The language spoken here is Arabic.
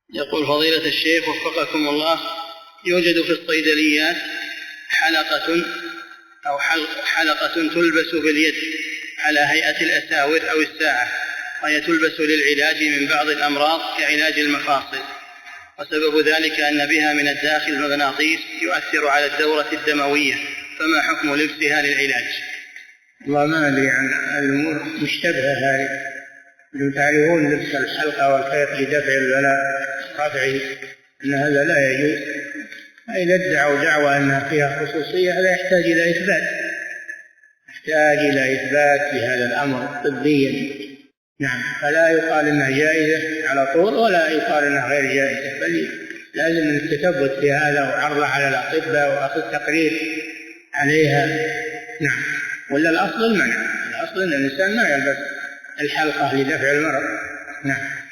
يقول فضيلة الشيخ وفقكم الله، يوجد في الصيدليات حلقة تلبس باليد على هيئة الأساور أو الساعة، وهي تلبس للعلاج من بعض الأمراض كعلاج المفاصل، وسبب ذلك أن بها من الداخل مغناطيس يؤثر على الدورة الدموية، فما حكم لبسها للعلاج؟ والله ما أدري عن الأمور مشتبهة هذه، تعرفون لبس الحلقة والخيط لدفع البلاء رفعه، أن هذا لا يجوز. إذا ادعوا دعوة أنها فيها خصوصية هذا يحتاج إلى إثبات بهذا الأمر طبيا. نعم، فلا يقال أنها جائزة على طول ولا يقال أنها غير جائزة، بل لازم التثبت في هذا وعرضه على الأطباء وأخذ تقرير عليها. نعم، ولا الأصل المنع، الأصل أن الإنسان ما يلبس الحلقة لدفع المرض. نعم.